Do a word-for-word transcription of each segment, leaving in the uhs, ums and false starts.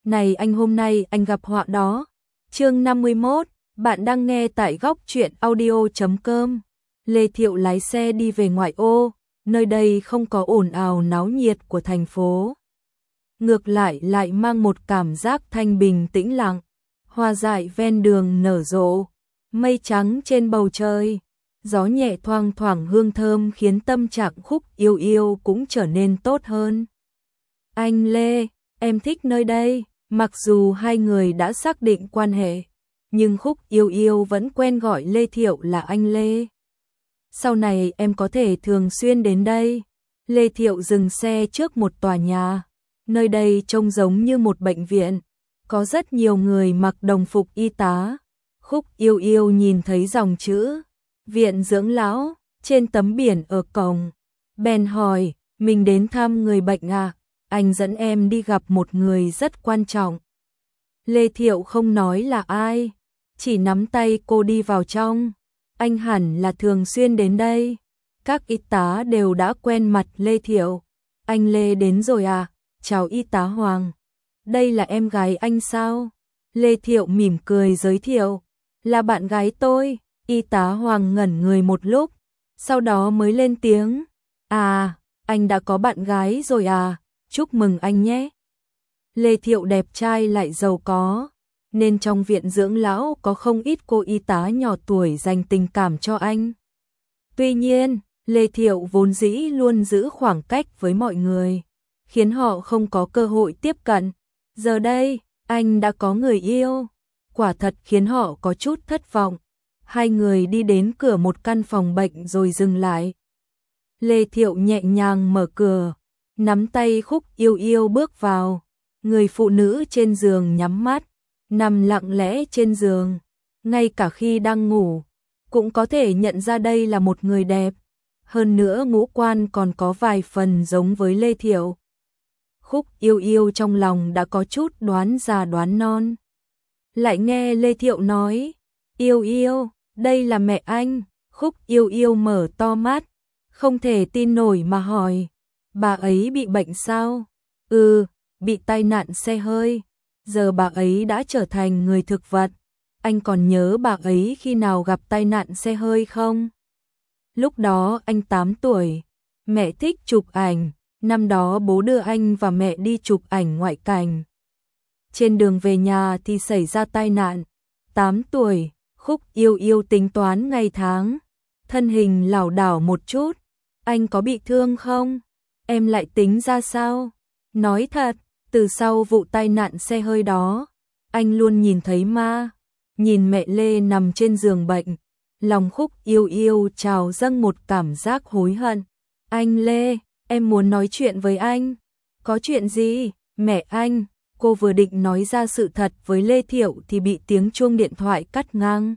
Này anh, hôm nay anh gặp họa đó. Chương năm mươi mốt, bạn đang nghe tại góc truyện audio chấm com. Lê Thiệu lái xe đi về ngoại ô, nơi đây không có ồn ào náo nhiệt của thành phố. Ngược lại lại mang một cảm giác thanh bình tĩnh lặng, hoa dại ven đường nở rộ, mây trắng trên bầu trời, gió nhẹ thoang thoảng hương thơm khiến tâm trạng Khúc Yêu Yêu cũng trở nên tốt hơn. Anh Lê, em thích nơi đây. Mặc dù hai người đã xác định quan hệ, nhưng Khúc Yêu Yêu vẫn quen gọi Lê Thiệu là anh Lê. Sau này em có thể thường xuyên đến đây. Lê Thiệu dừng xe trước một tòa nhà. Nơi đây trông giống như một bệnh viện, có rất nhiều người mặc đồng phục y tá. Khúc Yêu Yêu nhìn thấy dòng chữ Viện Dưỡng Lão trên tấm biển ở cổng. Bèn hỏi, mình đến thăm người bệnh à? Anh dẫn em đi gặp một người rất quan trọng. Lê Thiệu không nói là ai, chỉ nắm tay cô đi vào trong. Anh hẳn là thường xuyên đến đây. Các y tá đều đã quen mặt Lê Thiệu. Anh Lê đến rồi à? Chào y tá Hoàng. Đây là em gái anh sao? Lê Thiệu mỉm cười giới thiệu. Là bạn gái tôi. Y tá Hoàng ngẩn người một lúc, sau đó mới lên tiếng. À, anh đã có bạn gái rồi à? Chúc mừng anh nhé. Lê Thiệu đẹp trai lại giàu có, nên trong viện dưỡng lão có không ít cô y tá nhỏ tuổi dành tình cảm cho anh. Tuy nhiên, Lê Thiệu vốn dĩ luôn giữ khoảng cách với mọi người, khiến họ không có cơ hội tiếp cận. Giờ đây, anh đã có người yêu, quả thật khiến họ có chút thất vọng. Hai người đi đến cửa một căn phòng bệnh rồi dừng lại. Lê Thiệu nhẹ nhàng mở cửa, nắm tay Khúc Yêu Yêu bước vào. Người phụ nữ trên giường nhắm mắt, nằm lặng lẽ trên giường, ngay cả khi đang ngủ, cũng có thể nhận ra đây là một người đẹp. Hơn nữa ngũ quan còn có vài phần giống với Lê Thiệu. Khúc Yêu Yêu trong lòng đã có chút đoán già đoán non. Lại nghe Lê Thiệu nói, Yêu Yêu, đây là mẹ anh. Khúc Yêu Yêu mở to mắt, không thể tin nổi mà hỏi, bà ấy bị bệnh sao? Ừ, bị tai nạn xe hơi. Giờ bà ấy đã trở thành người thực vật. Anh còn nhớ bà ấy khi nào gặp tai nạn xe hơi không? Lúc đó anh tám tuổi, mẹ thích chụp ảnh. Năm đó bố đưa anh và mẹ đi chụp ảnh ngoại cảnh. Trên đường về nhà thì xảy ra tai nạn. tám tuổi, Khúc Yêu Yêu tính toán ngày tháng, thân hình lảo đảo một chút. Anh có bị thương không? Em lại tính ra sao? Nói thật, từ sau vụ tai nạn xe hơi đó, anh luôn nhìn thấy ma. Nhìn mẹ Lê nằm trên giường bệnh, lòng Khúc Yêu Yêu trào dâng một cảm giác hối hận. Anh Lê, em muốn nói chuyện với anh. Có chuyện gì? Mẹ anh. Cô vừa định nói ra sự thật với Lê Thiệu thì bị tiếng chuông điện thoại cắt ngang.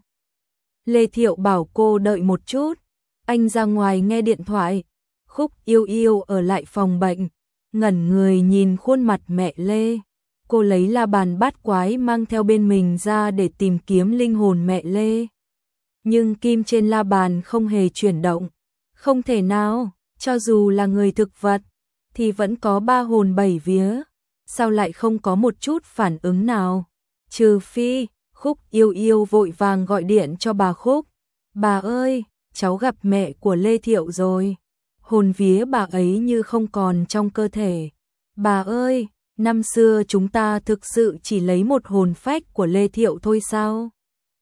Lê Thiệu bảo cô đợi một chút, anh ra ngoài nghe điện thoại. Khúc Yêu Yêu ở lại phòng bệnh, ngẩn người nhìn khuôn mặt mẹ Lê. Cô lấy la bàn bát quái mang theo bên mình ra để tìm kiếm linh hồn mẹ Lê. Nhưng kim trên la bàn không hề chuyển động. Không thể nào, cho dù là người thực vật, thì vẫn có ba hồn bảy vía. Sao lại không có một chút phản ứng nào? Trừ phi, Khúc Yêu Yêu vội vàng gọi điện cho bà Khúc. Bà ơi, cháu gặp mẹ của Lê Thiệu rồi. Hồn vía bà ấy như không còn trong cơ thể. Bà ơi, năm xưa chúng ta thực sự chỉ lấy một hồn phách của Lê Thiệu thôi sao?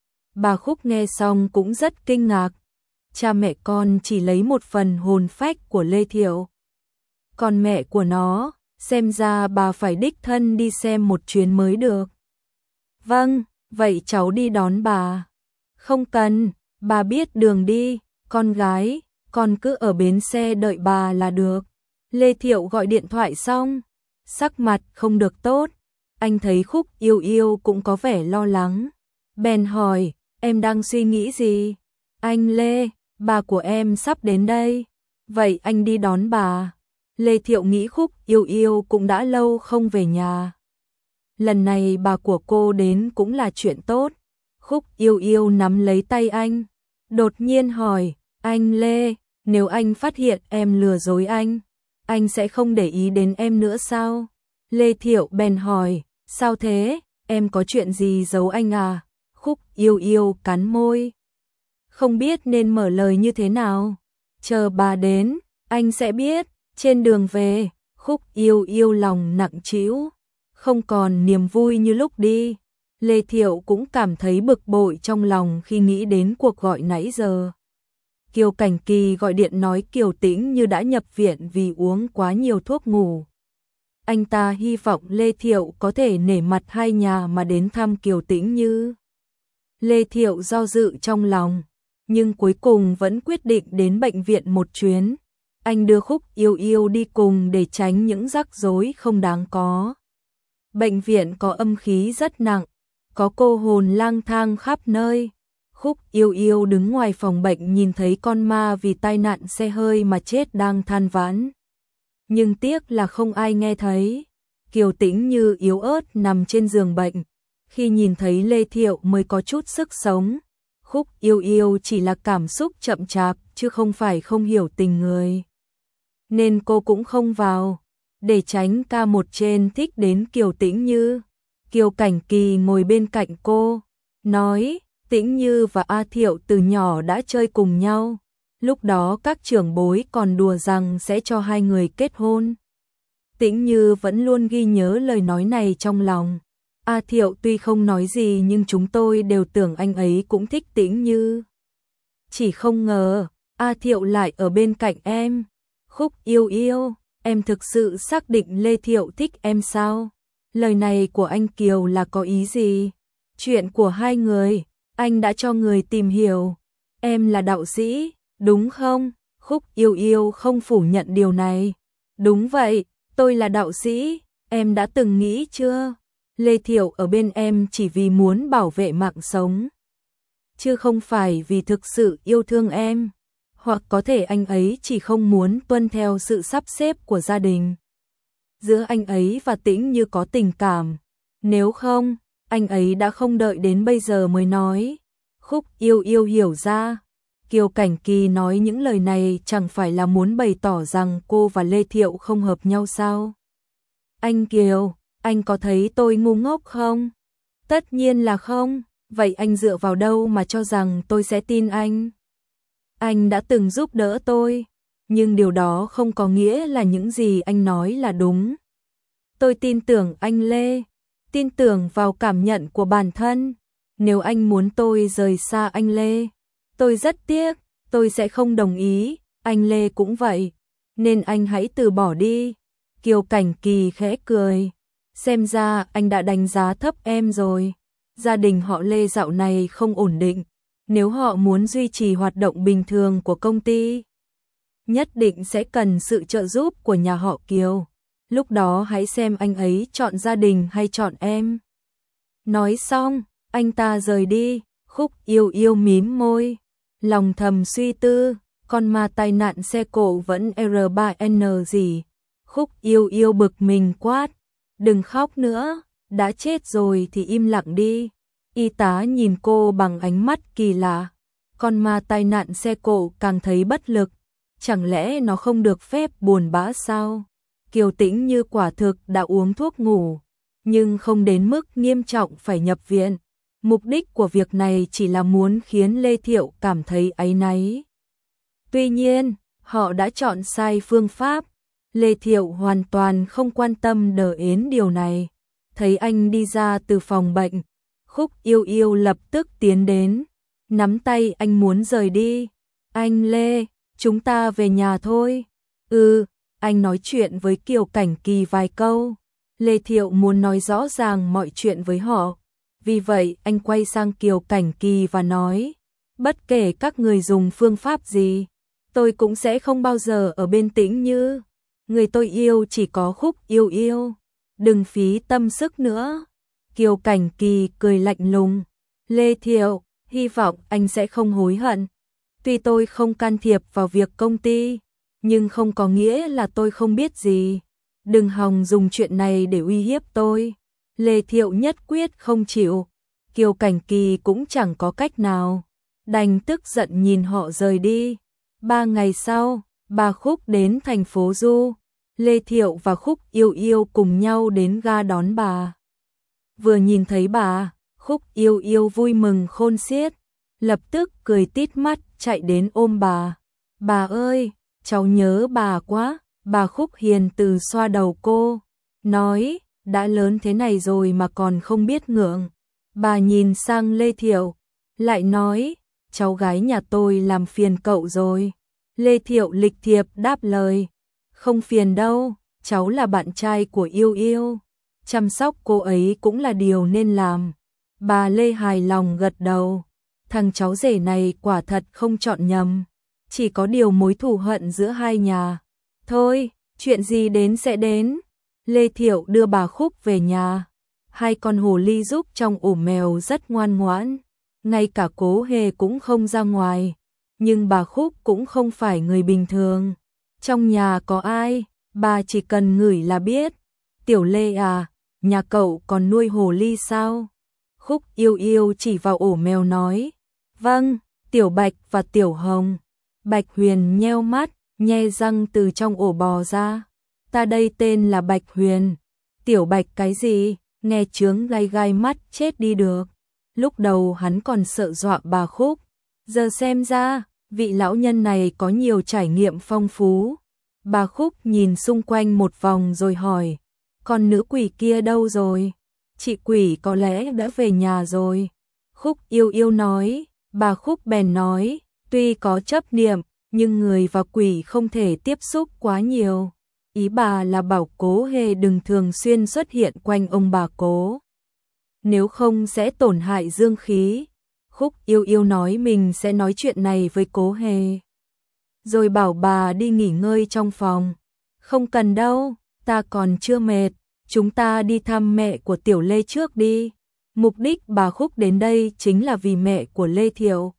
Bà Khúc nghe xong cũng rất kinh ngạc. Cha mẹ con chỉ lấy một phần hồn phách của Lê Thiệu. Còn mẹ của nó, xem ra bà phải đích thân đi xem một chuyến mới được. Vâng, vậy cháu đi đón bà. Không cần, bà biết đường đi, con gái, con cứ ở bến xe đợi bà là được. Lê Thiệu gọi điện thoại xong, sắc mặt không được tốt. Anh thấy Khúc Yêu Yêu cũng có vẻ lo lắng. Bèn hỏi, em đang suy nghĩ gì? Anh Lê, bà của em sắp đến đây. Vậy anh đi đón bà. Lê Thiệu nghĩ Khúc Yêu Yêu cũng đã lâu không về nhà. Lần này bà của cô đến cũng là chuyện tốt. Khúc Yêu Yêu nắm lấy tay anh, đột nhiên hỏi, anh Lê, nếu anh phát hiện em lừa dối anh, anh sẽ không để ý đến em nữa sao? Lê Thiệu bèn hỏi, Sao thế, em có chuyện gì giấu anh à? Khúc Yêu Yêu cắn môi. Không biết nên mở lời như thế nào. Chờ bà đến, anh sẽ biết. Trên đường về, Khúc Yêu Yêu lòng nặng trĩu, không còn niềm vui như lúc đi. Lê Thiệu cũng cảm thấy bực bội trong lòng khi nghĩ đến cuộc gọi nãy giờ. Kiều Cảnh Kỳ gọi điện nói Kiều Tĩnh Như đã nhập viện vì uống quá nhiều thuốc ngủ. Anh ta hy vọng Lê Thiệu có thể nể mặt hai nhà mà đến thăm Kiều Tĩnh Như. Lê Thiệu do dự trong lòng, nhưng cuối cùng vẫn quyết định đến bệnh viện một chuyến. Anh đưa Khúc Yêu Yêu đi cùng để tránh những rắc rối không đáng có. Bệnh viện có âm khí rất nặng, có cô hồn lang thang khắp nơi. Khúc Yêu Yêu đứng ngoài phòng bệnh nhìn thấy con ma vì tai nạn xe hơi mà chết đang than vãn. Nhưng tiếc là không ai nghe thấy. Kiều Tĩnh Như yếu ớt nằm trên giường bệnh. Khi nhìn thấy Lê Thiệu mới có chút sức sống. Khúc Yêu Yêu chỉ là cảm xúc chậm chạp chứ không phải không hiểu tình người. Nên cô cũng không vào, để tránh ca một trên thích đến Kiều Tĩnh Như. Kiều Cảnh Kỳ ngồi bên cạnh cô, nói Tĩnh Như và A Thiệu từ nhỏ đã chơi cùng nhau. Lúc đó các trưởng bối còn đùa rằng sẽ cho hai người kết hôn. Tĩnh Như vẫn luôn ghi nhớ lời nói này trong lòng. A Thiệu tuy không nói gì nhưng chúng tôi đều tưởng anh ấy cũng thích Tĩnh Như. Chỉ không ngờ, A Thiệu lại ở bên cạnh em. Khúc Yêu Yêu, em thực sự xác định Lê Thiệu thích em sao? Lời này của anh Kiều là có ý gì? Chuyện của hai người, anh đã cho người tìm hiểu. Em là đạo sĩ, đúng không? Khúc Yêu Yêu không phủ nhận điều này. Đúng vậy, tôi là đạo sĩ, em đã từng nghĩ chưa? Lê Thiệu ở bên em chỉ vì muốn bảo vệ mạng sống, chứ không phải vì thực sự yêu thương em. Hoặc có thể anh ấy chỉ không muốn tuân theo sự sắp xếp của gia đình. Giữa anh ấy và Tĩnh Như có tình cảm. Nếu không, anh ấy đã không đợi đến bây giờ mới nói. Khúc Yêu Yêu hiểu ra. Kiều Cảnh Kỳ nói những lời này chẳng phải là muốn bày tỏ rằng cô và Lê Thiệu không hợp nhau sao? Anh Kiều, anh có thấy tôi ngu ngốc không? Tất nhiên là không. Vậy anh dựa vào đâu mà cho rằng tôi sẽ tin anh? Anh đã từng giúp đỡ tôi, nhưng điều đó không có nghĩa là những gì anh nói là đúng. Tôi tin tưởng anh Lê, tin tưởng vào cảm nhận của bản thân. Nếu anh muốn tôi rời xa anh Lê, tôi rất tiếc, tôi sẽ không đồng ý, anh Lê cũng vậy, nên anh hãy từ bỏ đi. Kiều Cảnh Kỳ khẽ cười, xem ra anh đã đánh giá thấp em rồi. Gia đình họ Lê dạo này không ổn định. Nếu họ muốn duy trì hoạt động bình thường của công ty, nhất định sẽ cần sự trợ giúp của nhà họ Kiều. Lúc đó hãy xem anh ấy chọn gia đình hay chọn em. Nói xong, anh ta rời đi. Khúc Yêu Yêu mím môi, lòng thầm suy tư, con ma tai nạn xe cộ vẫn R ba N gì. Khúc Yêu Yêu bực mình quát, đừng khóc nữa, đã chết rồi thì im lặng đi. Y tá nhìn cô bằng ánh mắt kỳ lạ. Con ma tai nạn xe cộ càng thấy bất lực. Chẳng lẽ nó không được phép buồn bã sao? Kiều Tĩnh Như quả thực đã uống thuốc ngủ, nhưng không đến mức nghiêm trọng phải nhập viện. Mục đích của việc này chỉ là muốn khiến Lê Thiệu cảm thấy áy náy. Tuy nhiên, họ đã chọn sai phương pháp. Lê Thiệu hoàn toàn không quan tâm đờ ến điều này. Thấy anh đi ra từ phòng bệnh, Khúc Yêu Yêu lập tức tiến đến, nắm tay anh muốn rời đi. Anh Lê, chúng ta về nhà thôi. Ừ, anh nói chuyện với Kiều Cảnh Kỳ vài câu. Lê Thiệu muốn nói rõ ràng mọi chuyện với họ. Vì vậy anh quay sang Kiều Cảnh Kỳ và nói, bất kể các người dùng phương pháp gì, tôi cũng sẽ không bao giờ ở bên Tĩnh Như. Người tôi yêu chỉ có Khúc Yêu Yêu. Đừng phí tâm sức nữa. Kiều Cảnh Kỳ cười lạnh lùng. Lê Thiệu, hy vọng anh sẽ không hối hận. Tuy tôi không can thiệp vào việc công ty, nhưng không có nghĩa là tôi không biết gì. Đừng hòng dùng chuyện này để uy hiếp tôi. Lê Thiệu nhất quyết không chịu. Kiều Cảnh Kỳ cũng chẳng có cách nào, đành tức giận nhìn họ rời đi. Ba ngày sau, bà Khúc đến thành phố Du. Lê Thiệu và Khúc Yêu Yêu cùng nhau đến ga đón bà. vừa nhìn thấy bà, Khúc Yêu Yêu vui mừng khôn xiết, lập tức cười tít mắt chạy đến ôm bà. Bà ơi, cháu nhớ bà quá. Bà Khúc hiền từ xoa đầu cô, nói, đã lớn thế này rồi mà còn không biết ngượng. Bà nhìn sang Lê Thiệu, lại nói, cháu gái nhà tôi làm phiền cậu rồi. Lê Thiệu lịch thiệp đáp lời, không phiền đâu, cháu là bạn trai của Yêu Yêu, chăm sóc cô ấy cũng là điều nên làm. Bà Lê hài lòng gật đầu, thằng cháu rể này quả thật không chọn nhầm, chỉ có điều mối thù hận giữa hai nhà. Thôi, chuyện gì đến sẽ đến. Lê Thiệu đưa bà Khúc về nhà. Hai con hồ ly giúp trong ổ mèo rất ngoan ngoãn, ngay cả Cố Hề cũng không ra ngoài. Nhưng bà Khúc cũng không phải người bình thường. Trong nhà có ai, bà chỉ cần ngửi là biết. Tiểu Lê à, nhà cậu còn nuôi hồ ly sao? Khúc Yêu Yêu chỉ vào ổ mèo nói, vâng, Tiểu Bạch và Tiểu Hồng. Bạch Huyền nheo mắt, nhe răng từ trong ổ bò ra. Ta đây tên là Bạch Huyền. Tiểu Bạch cái gì? Nghe chướng gai gai mắt chết đi được. Lúc đầu hắn còn sợ dọa bà Khúc. Giờ xem ra, vị lão nhân này có nhiều trải nghiệm phong phú. Bà Khúc nhìn xung quanh một vòng rồi hỏi, con nữ quỷ kia đâu rồi? Chị quỷ có lẽ đã về nhà rồi. Khúc Yêu Yêu nói, bà Khúc bèn nói, tuy có chấp niệm, nhưng người và quỷ không thể tiếp xúc quá nhiều. Ý bà là bảo Cố Hề đừng thường xuyên xuất hiện quanh ông bà Cố. Nếu không sẽ tổn hại dương khí. Khúc Yêu Yêu nói mình sẽ nói chuyện này với Cố Hề. Rồi bảo bà đi nghỉ ngơi trong phòng. Không cần đâu, ta còn chưa mệt. Chúng ta đi thăm mẹ của Tiểu Lê trước đi. Mục đích bà Khúc đến đây chính là vì mẹ của Lê Thiệu.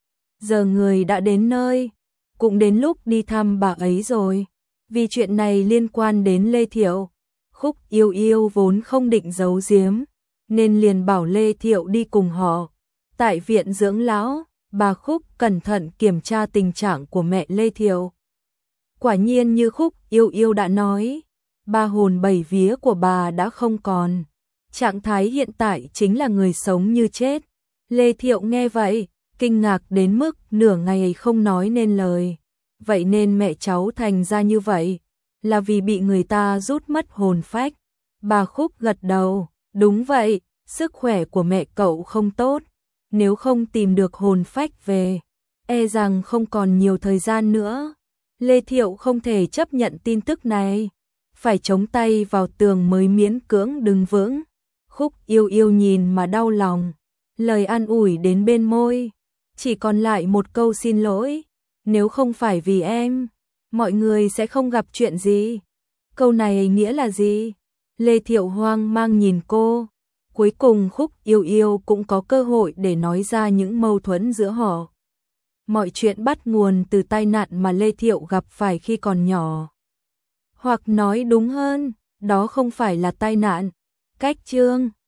Giờ người đã đến nơi, cũng đến lúc đi thăm bà ấy rồi. Vì chuyện này liên quan đến Lê Thiệu, Khúc Yêu Yêu vốn không định giấu giếm, nên liền bảo Lê Thiệu đi cùng họ. Tại viện dưỡng lão, bà Khúc cẩn thận kiểm tra tình trạng của mẹ Lê Thiệu. Quả nhiên như Khúc Yêu Yêu đã nói, ba hồn bảy vía của bà đã không còn. Trạng thái hiện tại chính là người sống như chết. Lê Thiệu nghe vậy, kinh ngạc đến mức nửa ngày không nói nên lời. Vậy nên mẹ cháu thành ra như vậy, là vì bị người ta rút mất hồn phách. Bà Khúc gật đầu, đúng vậy, sức khỏe của mẹ cậu không tốt. Nếu không tìm được hồn phách về, e rằng không còn nhiều thời gian nữa. Lê Thiệu không thể chấp nhận tin tức này, phải chống tay vào tường mới miễn cưỡng đứng vững. Khúc Yêu Yêu nhìn mà đau lòng, lời an ủi đến bên môi, chỉ còn lại một câu xin lỗi. Nếu không phải vì em, mọi người sẽ không gặp chuyện gì. Câu này nghĩa là gì? Lê Thiệu hoang mang nhìn cô. Cuối cùng Khúc Yêu Yêu cũng có cơ hội để nói ra những mâu thuẫn giữa họ. Mọi chuyện bắt nguồn từ tai nạn mà Lê Thiệu gặp phải khi còn nhỏ. Hoặc nói đúng hơn, đó không phải là tai nạn. Cách chương